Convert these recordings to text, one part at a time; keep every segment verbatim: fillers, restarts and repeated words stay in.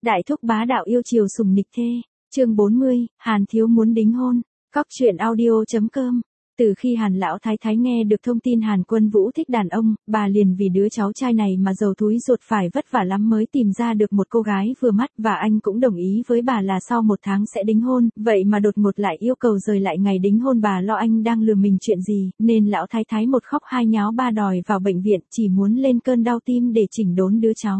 Đại thúc bá đạo yêu chiều sùng nịch thê, chương bốn mươi, Hàn thiếu muốn đính hôn, cóc truyện audio chấm com. Từ khi Hàn lão thái thái nghe được thông tin Hàn Quân Vũ thích đàn ông, bà liền vì đứa cháu trai này mà dầu túi ruột phải vất vả lắm mới tìm ra được một cô gái vừa mắt, và anh cũng đồng ý với bà là sau một tháng sẽ đính hôn, vậy mà đột ngột lại yêu cầu rời lại ngày đính hôn. Bà lo anh đang lừa mình chuyện gì, nên lão thái thái một khóc hai nháo ba đòi vào bệnh viện, chỉ muốn lên cơn đau tim để chỉnh đốn đứa cháu.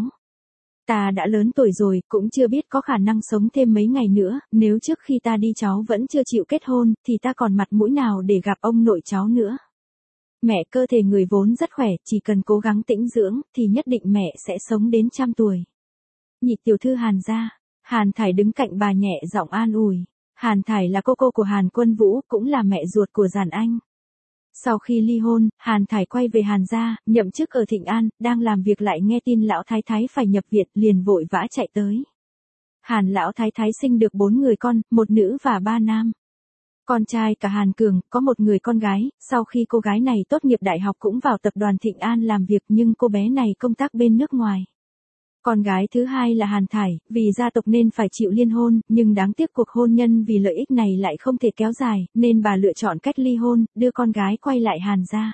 Ta đã lớn tuổi rồi, cũng chưa biết có khả năng sống thêm mấy ngày nữa, nếu trước khi ta đi cháu vẫn chưa chịu kết hôn, thì ta còn mặt mũi nào để gặp ông nội cháu nữa. Mẹ cơ thể người vốn rất khỏe, chỉ cần cố gắng tĩnh dưỡng, thì nhất định mẹ sẽ sống đến trăm tuổi. Nhị tiểu thư Hàn gia, Hàn Thải đứng cạnh bà nhẹ giọng an ủi. Hàn Thải là cô cô của Hàn Quân Vũ, cũng là mẹ ruột của Giản Anh. Sau khi ly hôn, Hàn Thải quay về Hàn gia, nhậm chức ở Thịnh An, đang làm việc lại nghe tin lão thái thái phải nhập viện, liền vội vã chạy tới. Hàn lão thái thái sinh được bốn người con, một nữ và ba nam. Con trai cả Hàn Cường, có một người con gái, sau khi cô gái này tốt nghiệp đại học cũng vào tập đoàn Thịnh An làm việc, nhưng cô bé này công tác bên nước ngoài. Con gái thứ hai là Hàn Thải, vì gia tộc nên phải chịu liên hôn, nhưng đáng tiếc cuộc hôn nhân vì lợi ích này lại không thể kéo dài, nên bà lựa chọn cách ly hôn, đưa con gái quay lại Hàn gia.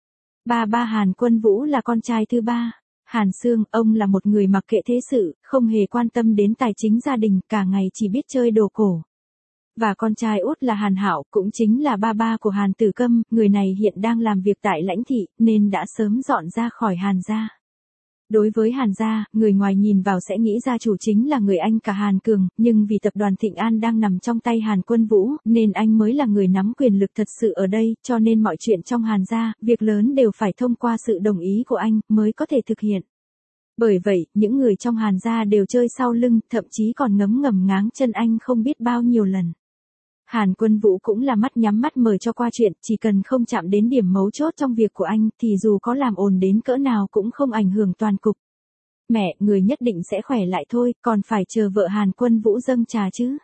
Ba ba Hàn Quân Vũ là con trai thứ ba. Hàn Sương, ông là một người mặc kệ thế sự, không hề quan tâm đến tài chính gia đình, cả ngày chỉ biết chơi đồ cổ. Và con trai út là Hàn Hạo, cũng chính là ba ba của Hàn Tử Câm, người này hiện đang làm việc tại lãnh thị, nên đã sớm dọn ra khỏi Hàn gia. Đối với Hàn gia, người ngoài nhìn vào sẽ nghĩ gia chủ chính là người anh cả Hàn Cường, nhưng vì tập đoàn Thịnh An đang nằm trong tay Hàn Quân Vũ, nên anh mới là người nắm quyền lực thật sự ở đây, cho nên mọi chuyện trong Hàn gia, việc lớn đều phải thông qua sự đồng ý của anh, mới có thể thực hiện. Bởi vậy, những người trong Hàn gia đều chơi sau lưng, thậm chí còn ngấm ngầm ngáng chân anh không biết bao nhiêu lần. Hàn Quân Vũ cũng là mắt nhắm mắt mở cho qua chuyện, chỉ cần không chạm đến điểm mấu chốt trong việc của anh, thì dù có làm ồn đến cỡ nào cũng không ảnh hưởng toàn cục. Mẹ, người nhất định sẽ khỏe lại thôi, còn phải chờ vợ Hàn Quân Vũ dâng trà chứ.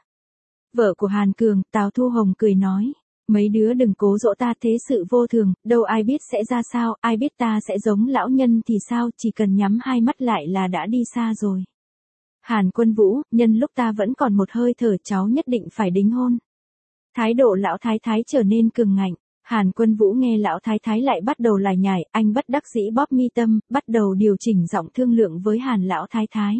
Vợ của Hàn Cường, Tào Thu Hồng cười nói, mấy đứa đừng cố dỗ ta, thế sự vô thường, đâu ai biết sẽ ra sao, ai biết ta sẽ giống lão nhân thì sao, chỉ cần nhắm hai mắt lại là đã đi xa rồi. Hàn Quân Vũ, nhân lúc ta vẫn còn một hơi thở, cháu nhất định phải đính hôn. Thái độ lão thái thái trở nên cường ngạnh. Hàn Quân Vũ nghe lão thái thái lại bắt đầu lải nhải, anh bất đắc dĩ bóp mi tâm, bắt đầu điều chỉnh giọng thương lượng với Hàn lão thái thái.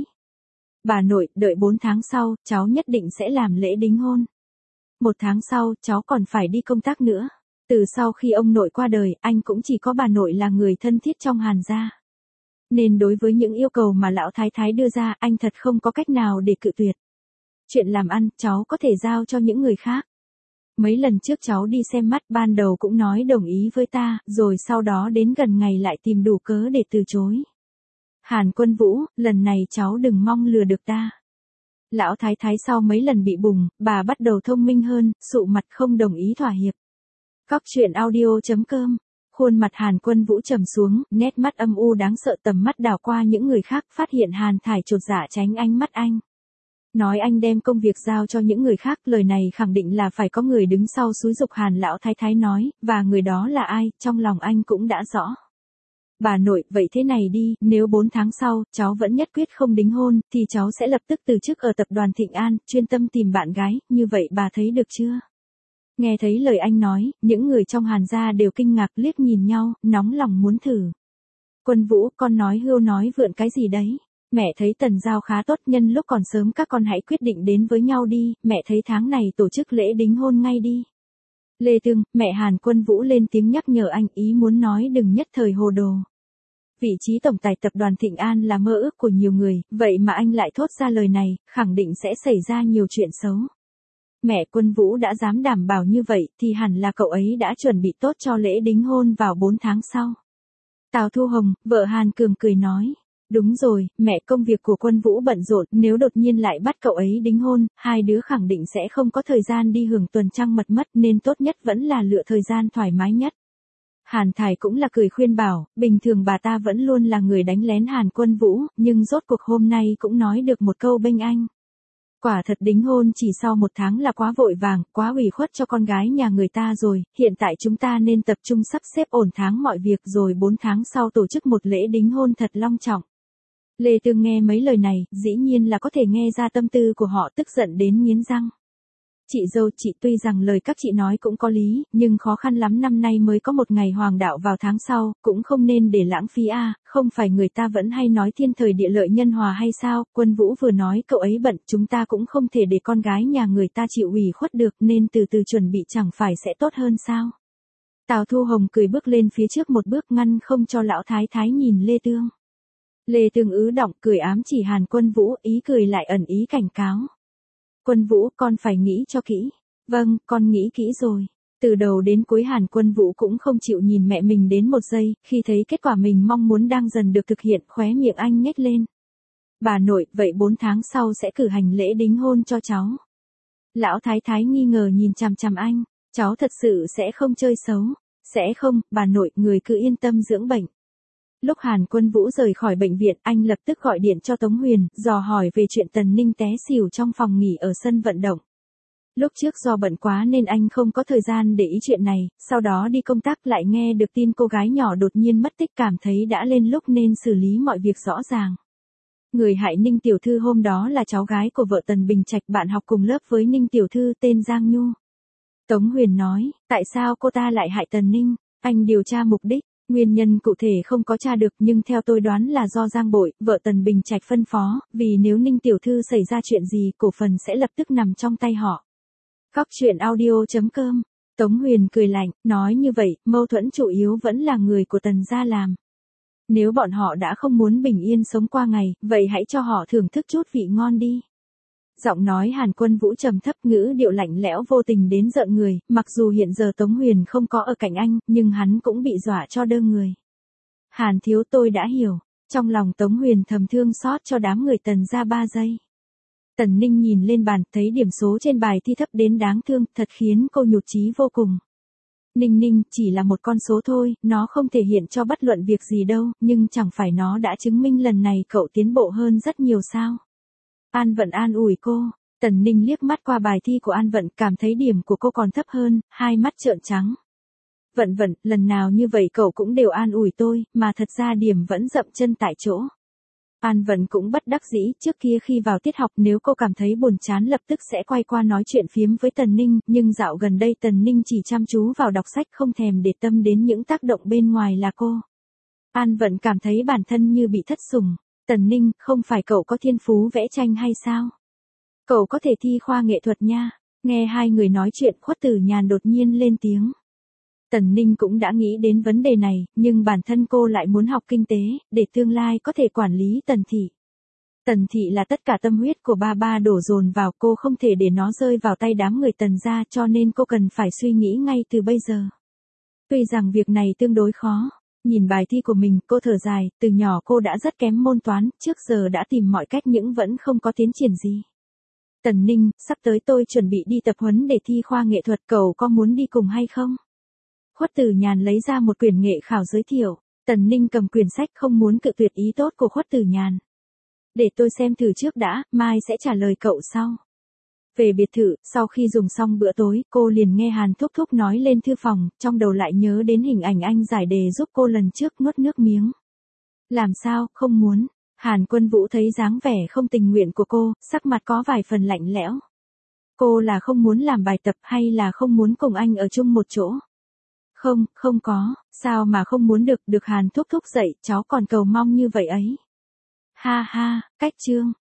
Bà nội, đợi bốn tháng sau, cháu nhất định sẽ làm lễ đính hôn. Một tháng sau, cháu còn phải đi công tác nữa. Từ sau khi ông nội qua đời, anh cũng chỉ có bà nội là người thân thiết trong Hàn gia. Nên đối với những yêu cầu mà lão thái thái đưa ra, anh thật không có cách nào để cự tuyệt. Chuyện làm ăn, cháu có thể giao cho những người khác. Mấy lần trước cháu đi xem mắt, ban đầu cũng nói đồng ý với ta, rồi sau đó đến gần ngày lại tìm đủ cớ để từ chối. Hàn Quân Vũ, lần này cháu đừng mong lừa được ta. Lão thái thái sau mấy lần bị bùng, bà bắt đầu thông minh hơn, sụ mặt không đồng ý thỏa hiệp. Cóc truyện audio chấm com. Khuôn mặt Hàn Quân Vũ trầm xuống, nét mắt âm u đáng sợ, tầm mắt đảo qua những người khác, phát hiện Hàn Thải chột dạ tránh ánh mắt anh. Nói anh đem công việc giao cho những người khác, lời này khẳng định là phải có người đứng sau xúi giục Hàn lão thái thái nói, và người đó là ai, trong lòng anh cũng đã rõ. Bà nội, vậy thế này đi, nếu bốn tháng sau, cháu vẫn nhất quyết không đính hôn, thì cháu sẽ lập tức từ chức ở tập đoàn Thịnh An, chuyên tâm tìm bạn gái, như vậy bà thấy được chưa? Nghe thấy lời anh nói, những người trong Hàn gia đều kinh ngạc liếc nhìn nhau, nóng lòng muốn thử. Quân Vũ, con nói hưu nói vượn cái gì đấy? Mẹ thấy tần giao khá tốt, nhân lúc còn sớm các con hãy quyết định đến với nhau đi, mẹ thấy tháng này tổ chức lễ đính hôn ngay đi. Lê Tương, mẹ Hàn Quân Vũ lên tiếng nhắc nhở anh, ý muốn nói đừng nhất thời hồ đồ. Vị trí tổng tài tập đoàn Thịnh An là mơ ước của nhiều người, vậy mà anh lại thốt ra lời này, khẳng định sẽ xảy ra nhiều chuyện xấu. Mẹ Quân Vũ đã dám đảm bảo như vậy, thì hẳn là cậu ấy đã chuẩn bị tốt cho lễ đính hôn vào bốn tháng sau. Tào Thu Hồng, vợ Hàn Cường cười nói. Đúng rồi, mẹ, công việc của Quân Vũ bận rộn, nếu đột nhiên lại bắt cậu ấy đính hôn, hai đứa khẳng định sẽ không có thời gian đi hưởng tuần trăng mật mất, nên tốt nhất vẫn là lựa thời gian thoải mái nhất. Hàn Thải cũng là cười khuyên bảo, bình thường bà ta vẫn luôn là người đánh lén Hàn Quân Vũ, nhưng rốt cuộc hôm nay cũng nói được một câu bênh anh. Quả thật đính hôn chỉ sau một tháng là quá vội vàng, quá ủy khuất cho con gái nhà người ta rồi, hiện tại chúng ta nên tập trung sắp xếp ổn thắng mọi việc rồi bốn tháng sau tổ chức một lễ đính hôn thật long trọng. Lê Tương nghe mấy lời này, dĩ nhiên là có thể nghe ra tâm tư của họ, tức giận đến nghiến răng. Chị dâu, chị tuy rằng lời các chị nói cũng có lý, nhưng khó khăn lắm, năm nay mới có một ngày hoàng đạo vào tháng sau, cũng không nên để lãng phí a, à, không phải người ta vẫn hay nói thiên thời địa lợi nhân hòa hay sao? Quân Vũ vừa nói cậu ấy bận, chúng ta cũng không thể để con gái nhà người ta chịu ủy khuất được, nên từ từ chuẩn bị chẳng phải sẽ tốt hơn sao? Tào Thu Hồng cười bước lên phía trước một bước, ngăn không cho lão thái thái nhìn Lê Tương. Lê Tương ứ động cười ám chỉ Hàn Quân Vũ, ý cười lại ẩn ý cảnh cáo. Quân Vũ, con phải nghĩ cho kỹ. Vâng, con nghĩ kỹ rồi. Từ đầu đến cuối Hàn Quân Vũ cũng không chịu nhìn mẹ mình đến một giây, khi thấy kết quả mình mong muốn đang dần được thực hiện, khóe miệng anh nhếch lên. Bà nội, vậy bốn tháng sau sẽ cử hành lễ đính hôn cho cháu. Lão thái thái nghi ngờ nhìn chằm chằm anh, cháu thật sự sẽ không chơi xấu. Sẽ không, bà nội, người cứ yên tâm dưỡng bệnh. Lúc Hàn Quân Vũ rời khỏi bệnh viện, anh lập tức gọi điện cho Tống Huyền, dò hỏi về chuyện Tần Ninh té xỉu trong phòng nghỉ ở sân vận động. Lúc trước do bận quá nên anh không có thời gian để ý chuyện này, sau đó đi công tác lại nghe được tin cô gái nhỏ đột nhiên mất tích, cảm thấy đã lên lúc nên xử lý mọi việc rõ ràng. Người hại Ninh tiểu thư hôm đó là cháu gái của vợ Tần Bình Trạch, bạn học cùng lớp với Ninh tiểu thư, tên Giang Nhu. Tống Huyền nói, tại sao cô ta lại hại Tần Ninh? Anh điều tra mục đích. Nguyên nhân cụ thể không có tra được, nhưng theo tôi đoán là do Giang Bội, vợ Tần Bình Trạch phân phó, vì nếu Ninh tiểu thư xảy ra chuyện gì, cổ phần sẽ lập tức nằm trong tay họ. Góc truyện audio chấm com. Tống Huyền cười lạnh, nói như vậy, mâu thuẫn chủ yếu vẫn là người của Tần gia làm. Nếu bọn họ đã không muốn bình yên sống qua ngày, vậy hãy cho họ thưởng thức chút vị ngon đi. Giọng nói Hàn Quân Vũ trầm thấp, ngữ điệu lạnh lẽo vô tình đến rợn người, mặc dù hiện giờ Tống Huyền không có ở cạnh anh, nhưng hắn cũng bị dọa cho đơ người. Hàn thiếu, tôi đã hiểu. Trong lòng Tống Huyền thầm thương xót cho đám người Tần gia ba giây. Tần Ninh nhìn lên bàn, thấy điểm số trên bài thi thấp đến đáng thương, thật khiến cô nhụt chí vô cùng. Ninh Ninh, chỉ là một con số thôi, nó không thể hiện cho bất luận việc gì đâu, nhưng chẳng phải nó đã chứng minh lần này cậu tiến bộ hơn rất nhiều sao? An Vận an ủi cô. Tần Ninh liếc mắt qua bài thi của An Vận, cảm thấy điểm của cô còn thấp hơn, hai mắt trợn trắng. Vận Vận, lần nào như vậy cậu cũng đều an ủi tôi, mà thật ra điểm vẫn dậm chân tại chỗ. An Vận cũng bất đắc dĩ, trước kia khi vào tiết học nếu cô cảm thấy buồn chán lập tức sẽ quay qua nói chuyện phiếm với Tần Ninh, nhưng dạo gần đây Tần Ninh chỉ chăm chú vào đọc sách, không thèm để tâm đến những tác động bên ngoài là cô. An Vận cảm thấy bản thân như bị thất sủng. Tần Ninh, không phải cậu có thiên phú vẽ tranh hay sao? Cậu có thể thi khoa nghệ thuật nha. Nghe hai người nói chuyện, Khuất Tử Nhàn đột nhiên lên tiếng. Tần Ninh cũng đã nghĩ đến vấn đề này, nhưng bản thân cô lại muốn học kinh tế, để tương lai có thể quản lý Tần thị. Tần thị là tất cả tâm huyết của ba ba đổ dồn vào, cô không thể để nó rơi vào tay đám người Tần gia, cho nên cô cần phải suy nghĩ ngay từ bây giờ. Tuy rằng việc này tương đối khó. Nhìn bài thi của mình, cô thở dài, từ nhỏ cô đã rất kém môn toán, trước giờ đã tìm mọi cách nhưng vẫn không có tiến triển gì. Tần Ninh, sắp tới tôi chuẩn bị đi tập huấn để thi khoa nghệ thuật, cậu có muốn đi cùng hay không? Khuất Tử Nhàn lấy ra một quyển nghệ khảo giới thiệu. Tần Ninh cầm quyển sách, không muốn cự tuyệt ý tốt của Khuất Tử Nhàn. Để tôi xem thử trước đã, mai sẽ trả lời cậu sau. Về biệt thự, sau khi dùng xong bữa tối, cô liền nghe Hàn Thúc Thúc nói lên thư phòng, trong đầu lại nhớ đến hình ảnh anh giải đề giúp cô lần trước, nuốt nước miếng. Làm sao, không muốn? Hàn Quân Vũ thấy dáng vẻ không tình nguyện của cô, sắc mặt có vài phần lạnh lẽo. Cô là không muốn làm bài tập hay là không muốn cùng anh ở chung một chỗ? Không, không có, sao mà không muốn được, được Hàn Thúc Thúc dạy, cháu còn cầu mong như vậy ấy. Ha ha, cách chương.